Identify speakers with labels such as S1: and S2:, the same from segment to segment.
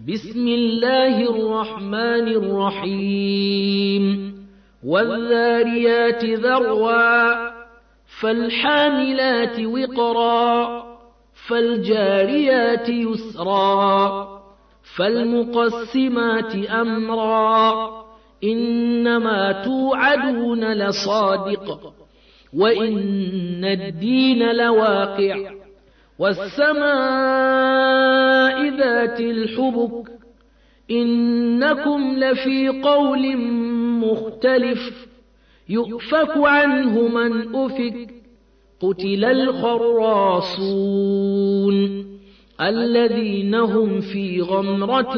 S1: بسم الله الرحمن الرحيم والذاريات ذروا فالحاملات وقرا فالجاريات يسرا فالمقسمات أمرا إنما توعدون لصادق وإن الدين لواقع والسماء ذات الحبك إنكم لفي قول مختلف يؤفك عنه من أفك قتل الخراصون الذين هم في غمرة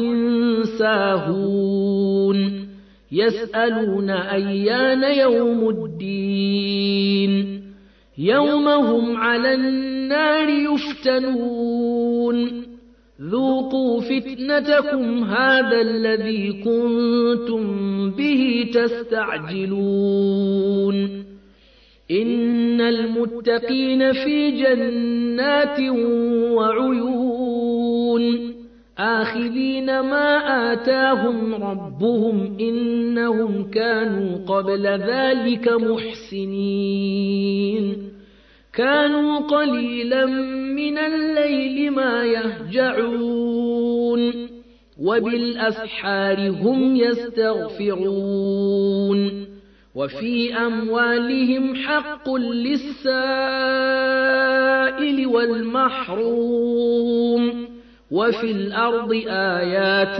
S1: ساهون يسألون أيان يوم الدين يوم هم على النار يفتنون ذوقوا فتنتكم هذا الذي كنتم به تستعجلون إن المتقين في جنات وعيون آخذين ما آتاهم ربهم إنهم كانوا قبل ذلك محسنين كانوا قليلا من الليل ما يهجعون وبالأسحار هم يستغفرون وفي أموالهم حق للسائل والمحروم وفي الأرض آيات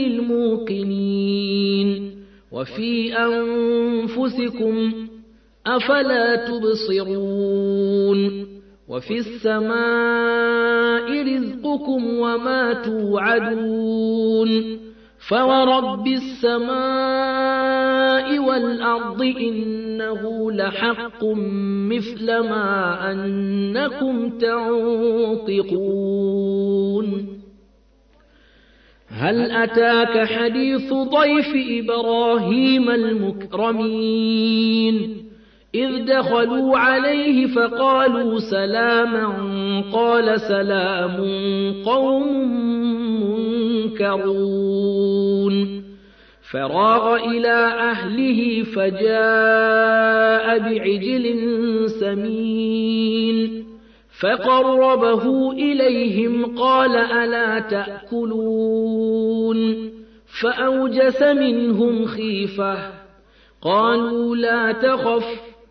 S1: للموقنين وفي أنفسكم أفلا تبصرون وفي السماء رزقكم وما توعدون فورب السماء والأرض إنه لحق مثل ما أنكم تنطقون هل أتاك حديث ضيف إبراهيم المكرمين إذ دخلوا عليه فقالوا سلاما قال سلام قوم منكرون فراغ إلى أهله فجاء بعجل سمين فقربه إليهم قال ألا تأكلون فأوجس منهم خيفة قالوا لا تخف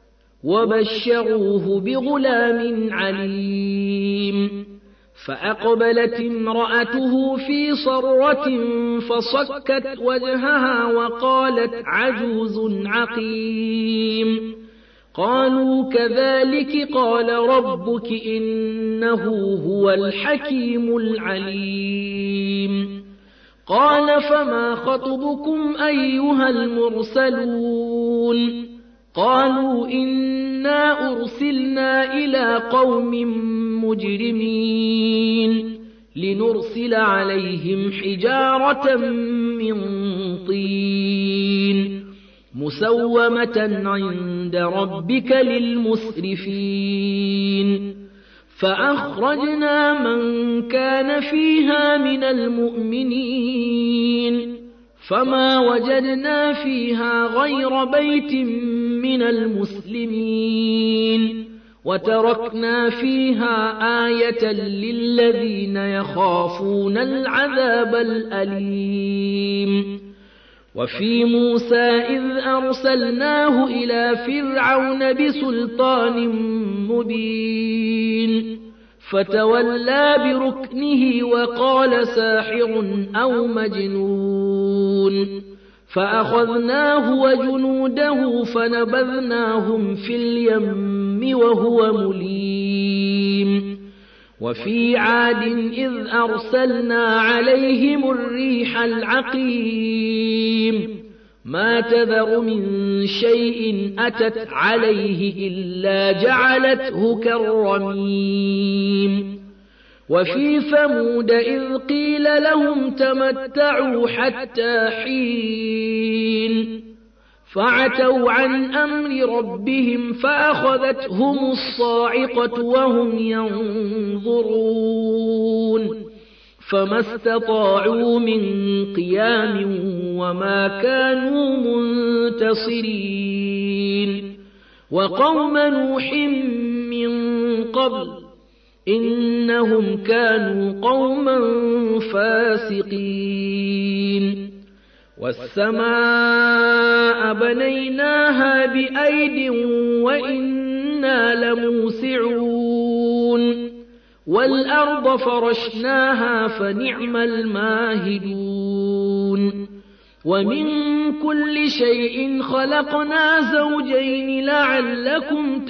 S1: وبشروه بغلام عليم فأقبلت امرأته في صرة فصكت وجهها وقالت عجوز عقيم قالوا كذلك قال ربك إنه هو الحكيم العليم قال فما خطبكم أيها المرسلون قالوا إنا أرسلنا إلى قوم مجرمين لنرسل عليهم حجارة من طين مسومة عند ربك للمسرفين فأخرجنا من كان فيها من المؤمنين فما وجدنا فيها غير بيت من المسلمين وتركنا فيها آية للذين يخافون العذاب الأليم وفي موسى إذ أرسلناه إلى فرعون بسلطان مبين فتولى بركنه وقال ساحر أو مجنون فأخذناه وجنوده فنبذناهم في اليم وهو مليم وفي عاد إذ أرسلنا عليهم الريح العقيم ما تذر من شيء أتت عليه إلا جعلته كالرميم وفي ثمود إذ قيل لهم تمتعوا حتى حين فعتوا عن أمر ربهم فأخذتهم الصاعقة وهم ينظرون فما استطاعوا من قيام وما كانوا منتصرين وقوم نوح من قبل إنهم كانوا قوما فاسقين والسماء بنيناها بأيد وإنا لموسعون والأرض فرشناها فنعم الماهدون ومن كل شيء خلقنا زوجين لعلكم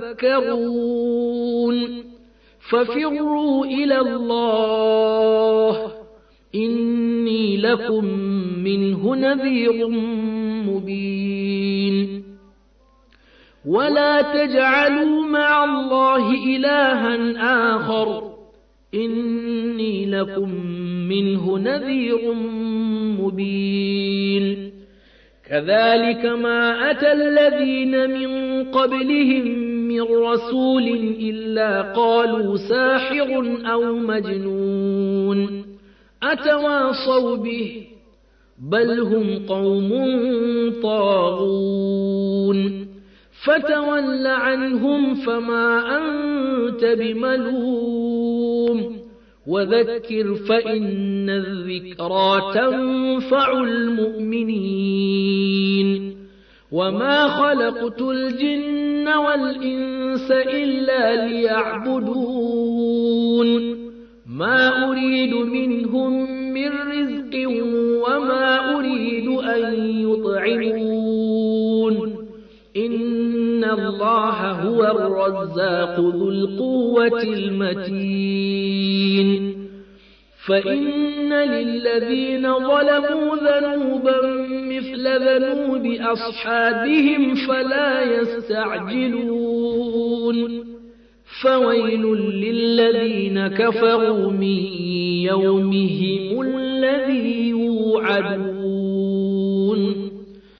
S1: تذكرون ففروا إلى الله إني لكم منه نذير مبين ولا تجعلوا مع الله إلها آخر إني لكم منه نذير مبين كذلك ما أتى الذين من قبلهم من رسول إلا قالوا ساحر أو مجنون أتواصوا به بل هم قوم طاغون فتول عنهم فما أنت بملوم وذكر فإن الذكرى تنفع المؤمنين وما خلقت الجن والإنس إلا ليعبدون ما أريد منهم من رزق وما أريد أن يطعمون إن الله هو الرزاق ذو القوة المتين فإن للذين ظلموا ذنوبا مثل ذنوب أصحابهم فلا يستعجلون فويل للذين كفروا من يومهم الذي يوعدون